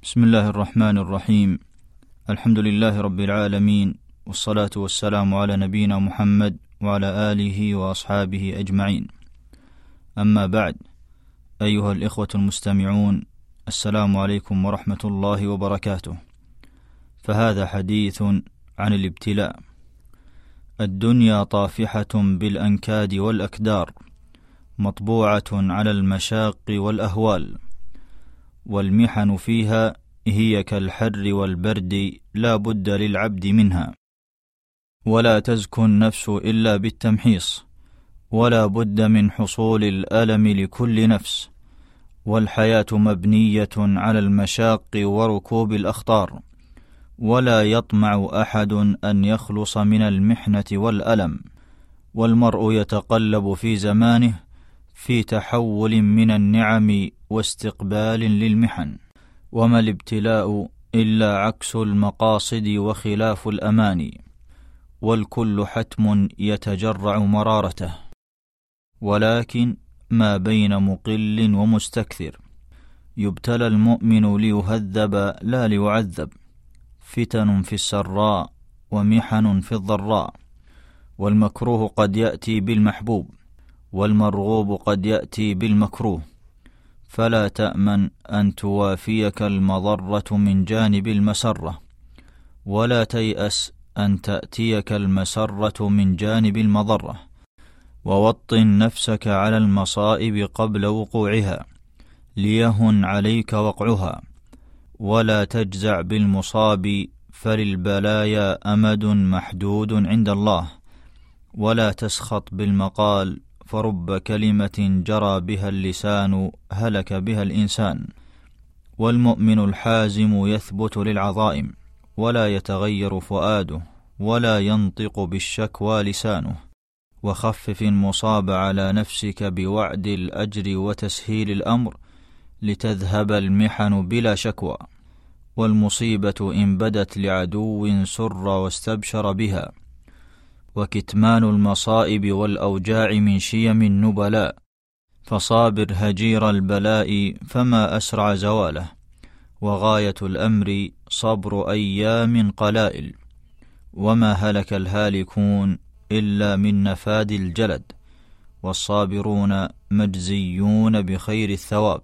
بسم الله الرحمن الرحيم. الحمد لله رب العالمين، والصلاة والسلام على نبينا محمد وعلى آله وأصحابه أجمعين. أما بعد، أيها الإخوة المستمعون، السلام عليكم ورحمة الله وبركاته. فهذا حديث عن الابتلاء. الدنيا طافحة بالأنكاد والأكدار، مطبوعة على المشاق والأهوال، والمحن فيها هي كالحر والبرد، لا بد للعبد منها، ولا تزكو النفس إلا بالتمحيص، ولا بد من حصول الألم لكل نفس. والحياة مبنية على المشاق وركوب الأخطار، ولا يطمع أحد أن يخلص من المحنة والألم. والمرء يتقلب في زمانه في تحول من النعم واستقبال للمحن، وما الابتلاء إلا عكس المقاصد وخلاف الأماني، والكل حتم يتجرع مرارته، ولكن ما بين مقل ومستكثر. يبتلى المؤمن ليهذب لا ليعذب، فتن في السراء ومحن في الضراء. والمكروه قد يأتي بالمحبوب، والمرغوب قد يأتي بالمكروه، فلا تأمن أن توافيك المضرة من جانب المسرة، ولا تيأس أن تأتيك المسرة من جانب المضرة. ووطن نفسك على المصائب قبل وقوعها، ليهن عليك وقعها، ولا تجزع بالمصاب، فللبلايا أمد محدود عند الله. ولا تسخط بالمقال، فرب كلمة جرى بها اللسان هلك بها الإنسان. والمؤمن الحازم يثبت للعظائم، ولا يتغير فؤاده، ولا ينطق بالشكوى لسانه. وخفف المصاب على نفسك بوعد الأجر وتسهيل الأمر، لتذهب المحن بلا شكوى. والمصيبة إن بدت لعدو سر واستبشر بها، وكتمان المصائب والأوجاع من شيم النبلاء. فصابر هجير البلاء، فما أسرع زواله، وغاية الأمر صبر أيام قلائل. وما هلك الهالكون إلا من نفاد الجلد، والصابرون مجزيون بخير الثواب،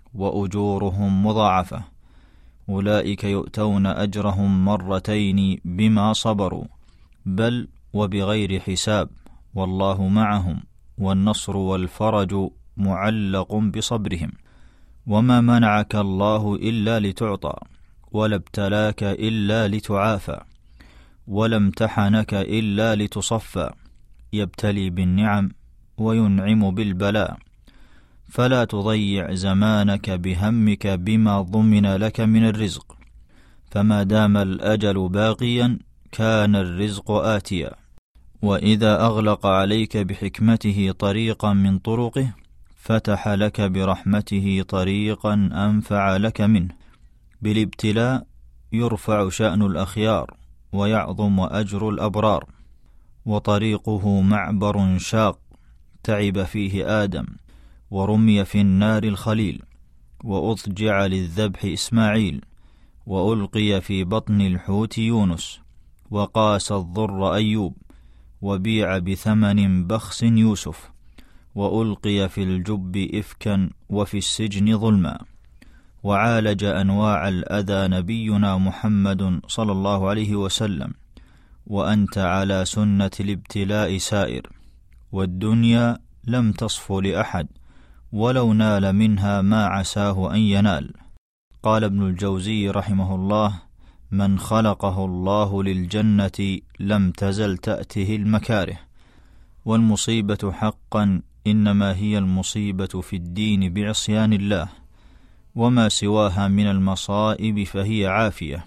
وأجورهم مضاعفة. أولئك يؤتون أجرهم مرتين بما صبروا، بل وبغير حساب، والله معهم، والنصر والفرج معلق بصبرهم. وما منعك الله إلا لتعطى، ولا ابتلاك إلا لتعافى، ولا امتحنك إلا لتصفى. يبتلي بالنعم وينعم بالبلاء، فلا تضيع زمانك بهمك بما ضمن لك من الرزق، فما دام الأجل باقيا كان الرزق آتيا. وإذا أغلق عليك بحكمته طريقا من طرقه، فتح لك برحمته طريقا أنفع لك منه. بالابتلاء يرفع شأن الأخيار، ويعظم أجر الأبرار. وطريقه معبر شاق، تعب فيه آدم، ورمي في النار الخليل، وأضجع للذبح إسماعيل، وألقي في بطن الحوت يونس، وقاس الضر أيوب، وبيع بثمن بخس يوسف، وألقي في الجب إفكا، وفي السجن ظلما. وعالج أنواع الأذى نبينا محمد صلى الله عليه وسلم، وأنت على سنة الابتلاء سائر. والدنيا لم تصف لأحد، ولو نال منها ما عساه أن ينال. قال ابن الجوزي رحمه الله: من خلقه الله للجنة لم تزل تأته المكاره. والمصيبة حقا إنما هي المصيبة في الدين بعصيان الله، وما سواها من المصائب فهي عافية.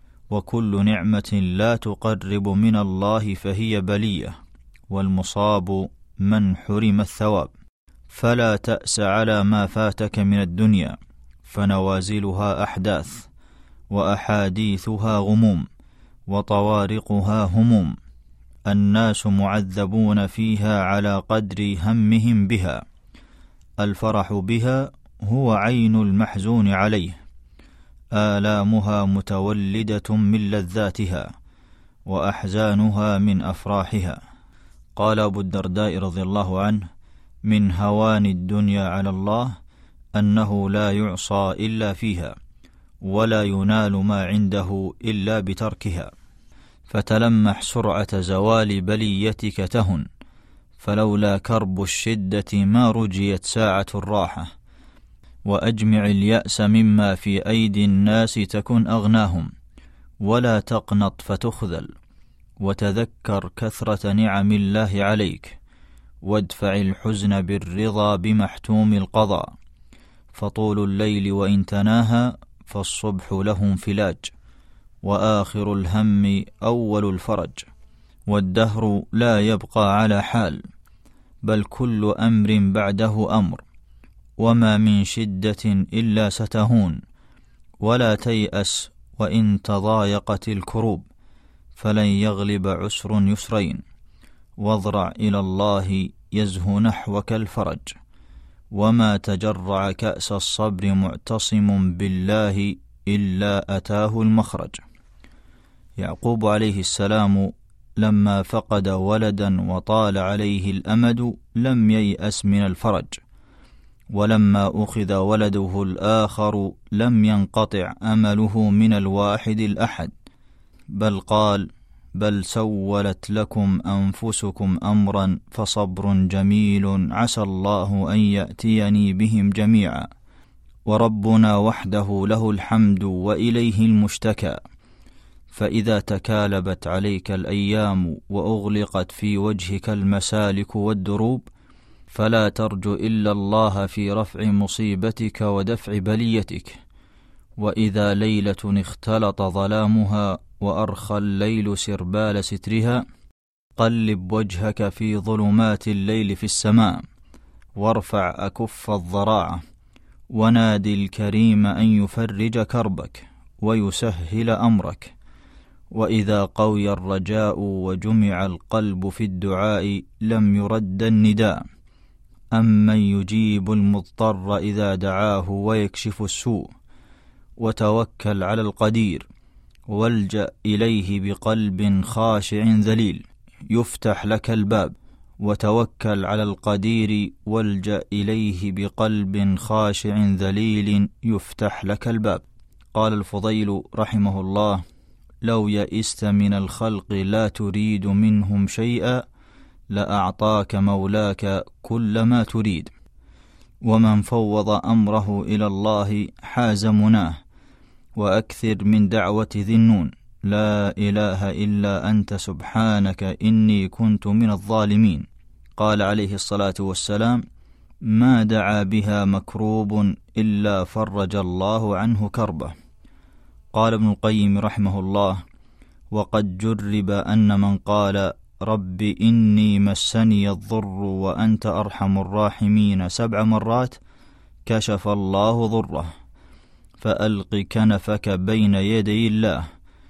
وكل نعمة لا تقرب من الله فهي بلية، والمصاب من حرم الثواب. فلا تأس على ما فاتك من الدنيا، فنوازلها أحداث، وأحاديثها غموم، وطوارقها هموم. الناس معذبون فيها على قدر همهم بها. الفرح بها هو عين المحزون عليه، آلامها متولدة من لذاتها، وأحزانها من أفراحها. قال أبو الدرداء رضي الله عنه: من هوان الدنيا على الله أنه لا يعصى إلا فيها، ولا ينال ما عنده إلا بتركها. فتلمح سرعة زوال بليتك تهن، فلولا كرب الشدة ما رجيت ساعة الراحة. وأجمع اليأس مما في أيدي الناس تكن أغناهم، ولا تقنط فتخذل. وتذكر كثرة نعم الله عليك، وادفع الحزن بالرضا بمحتوم القضاء. فطول الليل وإن تناهى فالصبح له انفلاج، وآخر الهم أول الفرج. والدهر لا يبقى على حال، بل كل أمر بعده أمر. وما من شدة إلا ستهون، ولا تيأس وإن تضايقت الكروب، فلن يغلب عسر يسرين. واضرع إلى الله يزهو نحوك الفرج، وما تجرع كأس الصبر معتصم بالله إلا أتاه المخرج. يعقوب عليه السلام لما فقد ولدا وطال عليه الأمد لم ييأس من الفرج، ولما أخذ ولده الآخر لم ينقطع أمله من الواحد الأحد، بل قال: بل سولت لكم أنفسكم أمرا فصبر جميل عسى الله أن يأتيني بهم جميعا، وربنا وحده له الحمد وإليه المشتكى. فإذا تكالبت عليك الأيام وأغلقت في وجهك المسالك والدروب، فلا ترجو إلا الله في رفع مصيبتك ودفع بليتك. وإذا ليلة اختلط ظلامها وأرخى الليل سربال سترها، قلب وجهك في ظلمات الليل في السماء، وارفع أكف الضراعة، ونادي الكريم أن يفرج كربك ويسهل أمرك. وإذا قوي الرجاء وجمع القلب في الدعاء لم يرد النداء. أمن يجيب المضطر إذا دعاه ويكشف السوء. وتوكل على القدير، والجأ إليه بقلب خاشع ذليل يفتح لك الباب. وتوكل على القدير والجأ إليه بقلب خاشع ذليل يفتح لك الباب. قال الفضيل رحمه الله: لو يئست من الخلق لا تريد منهم شيئا، لأعطاك مولاك كل ما تريد. ومن فوض أمره إلى الله حاز مناه. وأكثر من دعوة ذي النون: لا إله إلا أنت سبحانك إني كنت من الظالمين. قال عليه الصلاة والسلام: ما دعا بها مكروب إلا فرج الله عنه كربه. قال ابن القيم رحمه الله: وقد جرب أن من قال رب إني مسني الضر وأنت أرحم الراحمين 7 مرات كشف الله ضره. فألق كنفك بين يدي الله،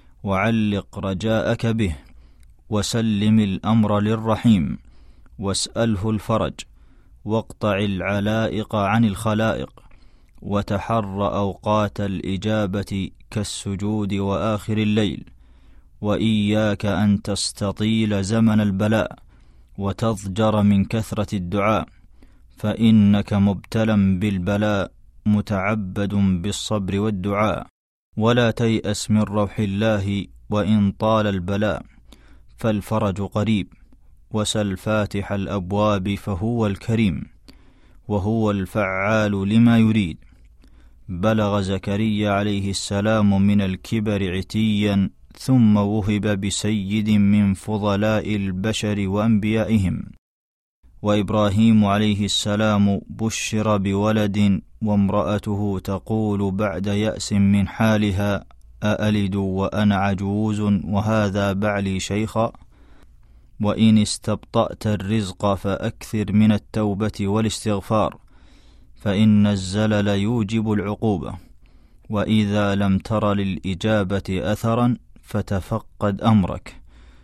وعلق رجاءك به، وسلم الأمر للرحيم، واسأله الفرج، واقطع العلائق عن الخلائق، وتحر أوقات الإجابة كالسجود وآخر الليل. وإياك أن تستطيل زمن البلاء وتضجر من كثرة الدعاء، فإنك مبتلى بالبلاء متعبد بالصبر والدعاء. ولا تيأس من روح الله وإن طال البلاء، فالفرج قريب. وسل فاتح الأبواب فهو الكريم، وهو الفعال لما يريد. بلغ زكريا عليه السلام من الكبر عتيا، ثم وهب بسيد من فضلاء البشر وأنبيائهم. وإبراهيم عليه السلام بشر بولد، وامرأته تقول بعد يأس من حالها: أألد وأنا عجوز وهذا بعلي شيخا. وإن استبطأت الرزق فأكثر من التوبة والاستغفار، فإن الزلل يوجب العقوبة. وإذا لم تر للإجابة أثرا فتفقد أمرك،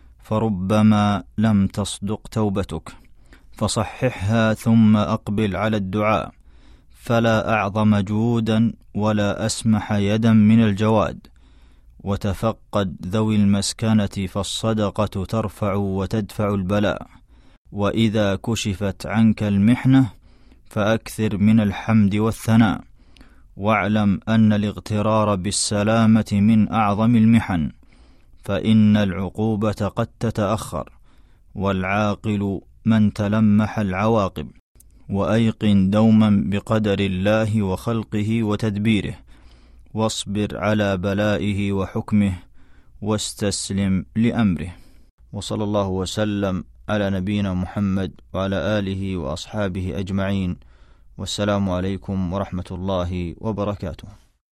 فربما لم تصدق توبتك، فصححها ثم أقبل على الدعاء، فلا أعظم جودا ولا أسمح يدا من الجواد، وتفقد ذوي المسكنة فالصدقة ترفع وتدفع البلاء، وإذا كشفت عنك المحنة فأكثر من الحمد والثناء، واعلم أن الاغترار بالسلامة من أعظم المحن، فإن العقوبة قد تتأخر، والعاقل من تلمح العواقب. وأيقن دوما بقدر الله وخلقه وتدبيره، واصبر على بلائه وحكمه، واستسلم لأمره. وصلى الله وسلم على نبينا محمد وعلى آله وأصحابه أجمعين، والسلام عليكم ورحمة الله وبركاته.